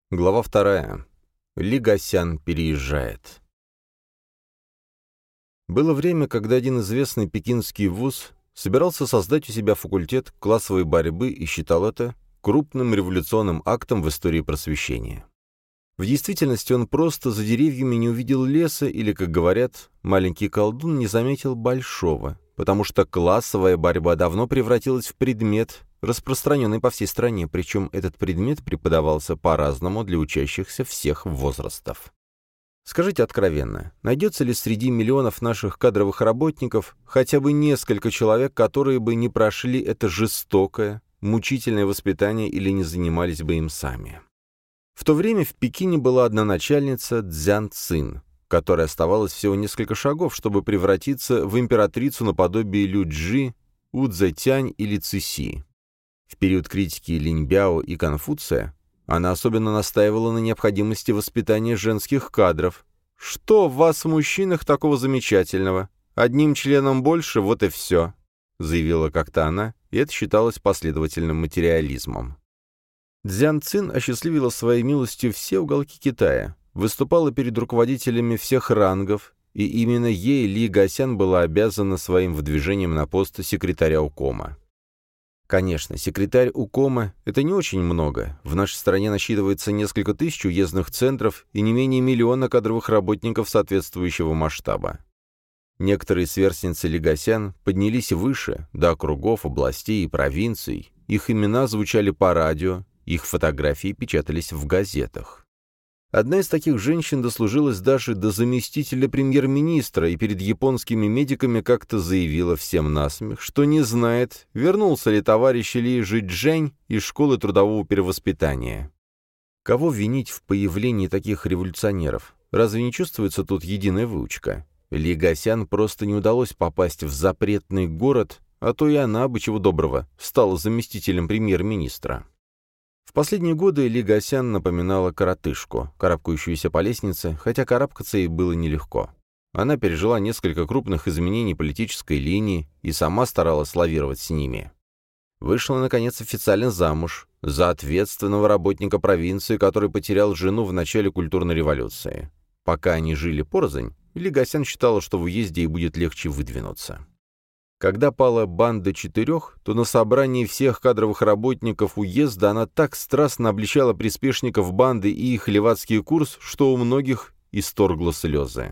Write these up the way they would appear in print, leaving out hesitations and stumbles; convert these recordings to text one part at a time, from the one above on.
Глава 2. Ли Гасян переезжает. Было время, когда один известный пекинский вуз собирался создать у себя факультет классовой борьбы и считал это крупным революционным актом в истории просвещения. В действительности он просто за деревьями не увидел леса или, как говорят, маленький колдун не заметил большого, потому что классовая борьба давно превратилась в предмет, распространенный по всей стране, причем этот предмет преподавался по-разному для учащихся всех возрастов. Скажите откровенно, найдется ли среди миллионов наших кадровых работников хотя бы несколько человек, которые бы не прошли это жестокое, мучительное воспитание или не занимались бы им сами? В то время в Пекине была одна начальница Цзян Цин, которой оставалось всего несколько шагов, чтобы превратиться в императрицу наподобие Лю Чжи, У Цзэтянь или Цыси. В период критики Линьбяо и Конфуция она особенно настаивала на необходимости воспитания женских кадров. «Что в вас, мужчинах, такого замечательного? Одним членом больше, вот и все», — заявила как-то она, и это считалось последовательным материализмом. Цзян Цин осчастливила своей милостью все уголки Китая, выступала перед руководителями всех рангов, и именно ей Ли Гасян была обязана своим выдвижением на пост секретаря УКОМа. Конечно, секретарь УКОМа — это не очень много. В нашей стране насчитывается несколько тысяч уездных центров и не менее миллиона кадровых работников соответствующего масштаба. Некоторые сверстницы Ли Гасян поднялись выше, до округов, областей и провинций. Их имена звучали по радио, их фотографии печатались в газетах. Одна из таких женщин дослужилась даже до заместителя премьер-министра и перед японскими медиками как-то заявила всем насмех, что не знает, вернулся ли товарищ Ли Жиджень из школы трудового перевоспитания. Кого винить в появлении таких революционеров? Разве не чувствуется тут единая выучка? Ли Гасян просто не удалось попасть в запретный город, а то и она бы, чего доброго, стала заместителем премьер-министра. В последние годы Ли Гасян напоминала коротышку, карабкающуюся по лестнице, хотя карабкаться ей было нелегко. Она пережила несколько крупных изменений политической линии и сама старалась лавировать с ними. Вышла, наконец, официально замуж за ответственного работника провинции, который потерял жену в начале культурной революции. Пока они жили порознь, Ли Гасян считала, что в уезде ей будет легче выдвинуться. Когда пала банда четырех, то на собрании всех кадровых работников уезда она так страстно обличала приспешников банды и их левацкий курс, что у многих исторгло слезы.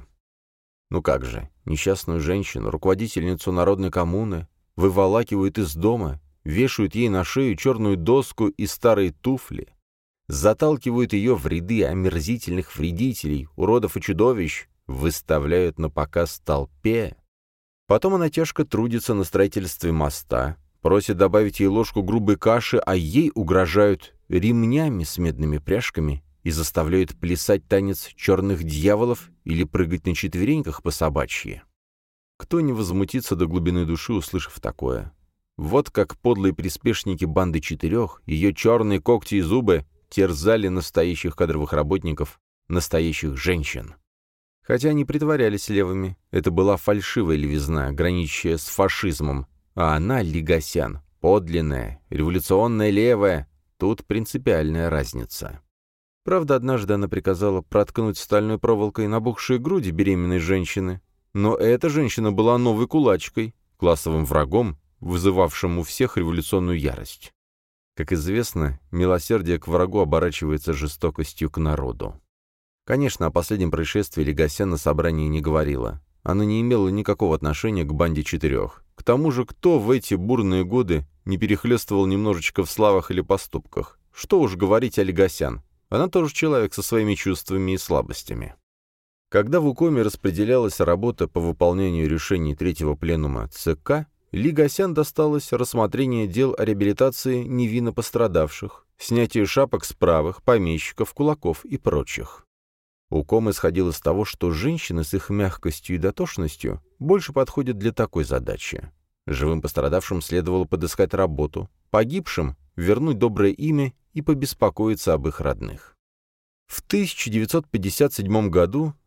Ну как же, несчастную женщину, руководительницу народной коммуны, выволакивают из дома, вешают ей на шею черную доску и старые туфли, заталкивают ее в ряды омерзительных вредителей, уродов и чудовищ, выставляют на показ толпе. Потом она тяжко трудится на строительстве моста, просит добавить ей ложку грубой каши, а ей угрожают ремнями с медными пряжками и заставляют плясать танец черных дьяволов или прыгать на четвереньках по собачьи. Кто не возмутится до глубины души, услышав такое? Вот как подлые приспешники банды четырех, ее черные когти и зубы терзали настоящих кадровых работников, настоящих женщин. Хотя они притворялись левыми, это была фальшивая левизна, граничащая с фашизмом, а она, Ли Гасян, подлинная, революционная левая, тут принципиальная разница. Правда, однажды она приказала проткнуть стальной проволокой набухшие груди беременной женщины, но эта женщина была новой кулачкой, классовым врагом, вызывавшим у всех революционную ярость. Как известно, милосердие к врагу оборачивается жестокостью к народу. Конечно, о последнем происшествии Ли Гасян на собрании не говорила. Она не имела никакого отношения к банде четырех. К тому же, кто в эти бурные годы не перехлёстывал немножечко в славах или поступках? Что уж говорить о Ли Гасян. Она тоже человек со своими чувствами и слабостями. Когда в УКОМе распределялась работа по выполнению решений третьего пленума ЦК, Ли Гасян досталось рассмотрение дел о реабилитации невинно пострадавших, снятие шапок с правых, помещиков, кулаков и прочих. УКОМ исходил из того, что женщины с их мягкостью и дотошностью больше подходят для такой задачи. Живым пострадавшим следовало подыскать работу, погибшим — вернуть доброе имя и побеспокоиться об их родных. В 1957 году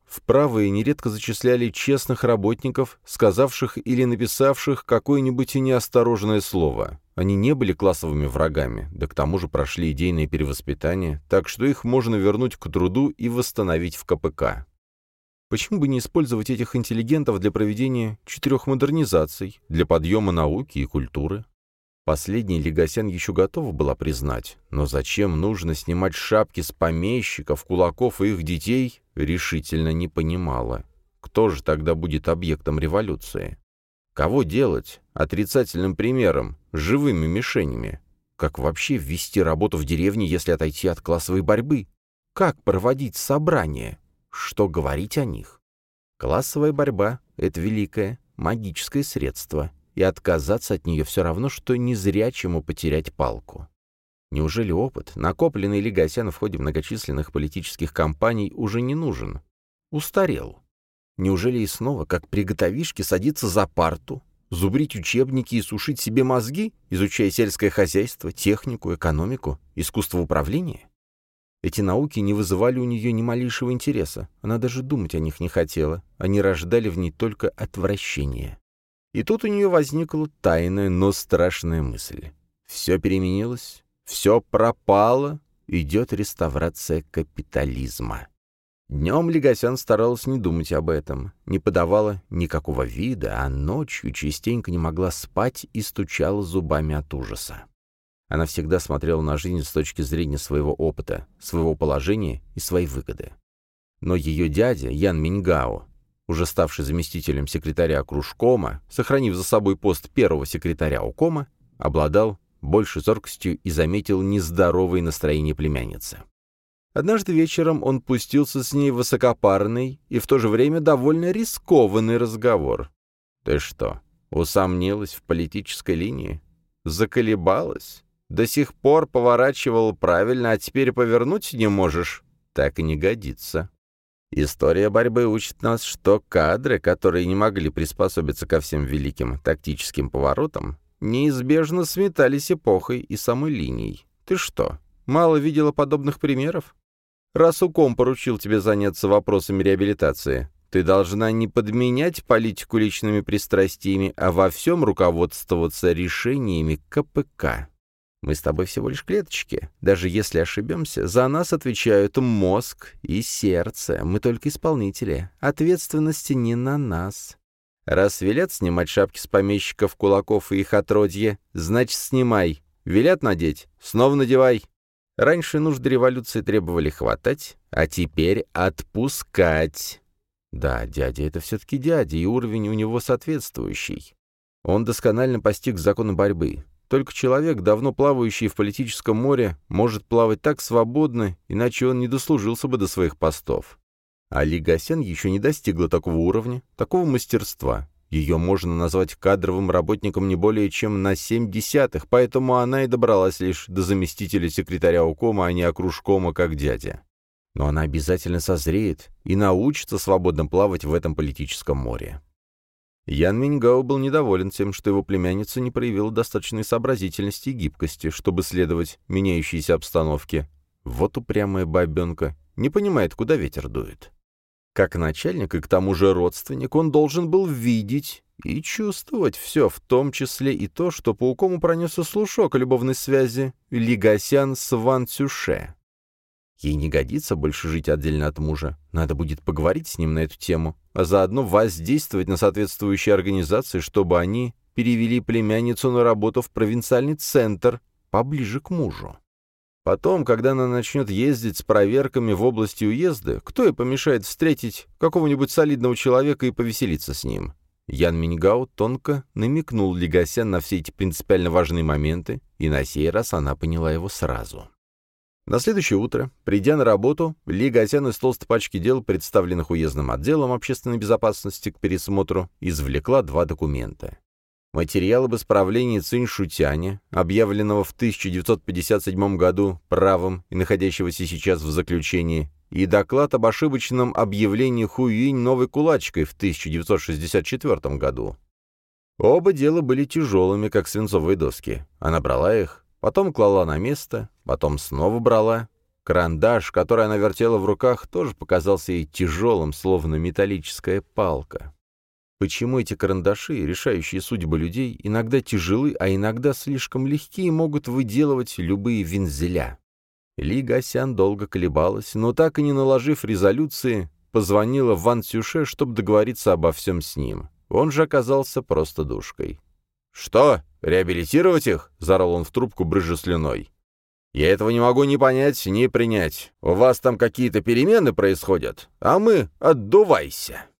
В правые нередко зачисляли честных работников, сказавших или написавших какое-нибудь неосторожное слово. Они не были классовыми врагами, да к тому же прошли идейное перевоспитание, так что их можно вернуть к труду и восстановить в КПК. Почему бы не использовать этих интеллигентов для проведения 4 модернизаций, для подъема науки и культуры? Последний Легасян еще готова была признать, но зачем нужно снимать шапки с помещиков, кулаков и их детей, решительно не понимала. Кто же тогда будет объектом революции? Кого делать отрицательным примером, живыми мишенями? Как вообще ввести работу в деревне, если отойти от классовой борьбы? Как проводить собрания? Что говорить о них? Классовая борьба — это великое магическое средство, и отказаться от нее все равно, что незрячему потерять палку. Неужели опыт, накопленный Легасян в ходе многочисленных политических кампаний, уже не нужен? Устарел. Неужели и снова, как приготовишки, садиться за парту, зубрить учебники и сушить себе мозги, изучая сельское хозяйство, технику, экономику, искусство управления? Эти науки не вызывали у нее ни малейшего интереса, она даже думать о них не хотела, они рождали в ней только отвращение. И тут у нее возникла тайная, но страшная мысль. Все переменилось, все пропало, идет реставрация капитализма. Днем Легасян старалась не думать об этом, не подавала никакого вида, а ночью частенько не могла спать и стучала зубами от ужаса. Она всегда смотрела на жизнь с точки зрения своего опыта, своего положения и своей выгоды. Но ее дядя, Ян Миньгао, уже ставший заместителем секретаря кружкома, сохранив за собой пост первого секретаря укома, обладал большей зоркостью и заметил нездоровое настроение племянницы. Однажды вечером он пустился с ней в высокопарный и в то же время довольно рискованный разговор. «Ты что, усомнилась в политической линии? Заколебалась? До сих пор поворачивал правильно, а теперь повернуть не можешь? Так и не годится. История борьбы учит нас, что кадры, которые не могли приспособиться ко всем великим тактическим поворотам, неизбежно сметались эпохой и самой линией. Ты что, мало видела подобных примеров? Раз уком поручил тебе заняться вопросами реабилитации, ты должна не подменять политику личными пристрастиями, а во всем руководствоваться решениями КПК. Мы с тобой всего лишь клеточки. Даже если ошибемся, за нас отвечают мозг и сердце. Мы только исполнители. Ответственности не на нас. Раз велят снимать шапки с помещиков, кулаков и их отродье, значит, снимай. Велят надеть, снова надевай. Раньше нужды революции требовали хватать, а теперь отпускать. Да, дядя — это все-таки дядя, и уровень у него соответствующий. Он досконально постиг законы борьбы. Только человек, давно плавающий в политическом море, может плавать так свободно, иначе он не дослужился бы до своих постов. А Легасян еще не достигла такого уровня, такого мастерства. Ее можно назвать кадровым работником не более чем на 0,7, поэтому она и добралась лишь до заместителя секретаря укома, а не окружкома, как дядя. Но она обязательно созреет и научится свободно плавать в этом политическом море. Ян Миньгао был недоволен тем, что его племянница не проявила достаточной сообразительности и гибкости, чтобы следовать меняющейся обстановке. Вот упрямая бабенка, не понимает, куда ветер дует. Как начальник и к тому же родственник, он должен был видеть и чувствовать все, в том числе и то, что по укому пронесся слушок о любовной связи Легасян с Ван Цюше. Ей не годится больше жить отдельно от мужа. Надо будет поговорить с ним на эту тему, а заодно воздействовать на соответствующие организации, чтобы они перевели племянницу на работу в провинциальный центр, поближе к мужу. Потом, когда она начнет ездить с проверками в области уезда, кто ей помешает встретить какого-нибудь солидного человека и повеселиться с ним? Ян Миньгао тонко намекнул Легасян на все эти принципиально важные моменты, и на сей раз она поняла его сразу. На следующее утро, придя на работу, Легасян из толстой пачки дел, представленных уездным отделом общественной безопасности к пересмотру, извлекла 2 документа. Материал об исправлении Цинь-Шутяня, объявленного в 1957 году правом и находящегося сейчас в заключении, и доклад об ошибочном объявлении Хуюинь новой кулачкой в 1964 году. Оба дела были тяжелыми, как свинцовые доски. Она брала их, потом клала на место, потом снова брала. Карандаш, который она вертела в руках, тоже показался ей тяжелым, словно металлическая палка. Почему эти карандаши, решающие судьбы людей, иногда тяжелы, а иногда слишком легкие, и могут выделывать любые вензеля? Ли Гасян долго колебалась, но так и не наложив резолюции, позвонила Ван Цюше, чтобы договориться обо всем с ним. Он же оказался просто душкой. «Что, реабилитировать их?» — заорал он в трубку, брызжа слюной. «Я этого не могу ни понять, ни принять. У вас там какие-то перемены происходят, а мы отдувайся».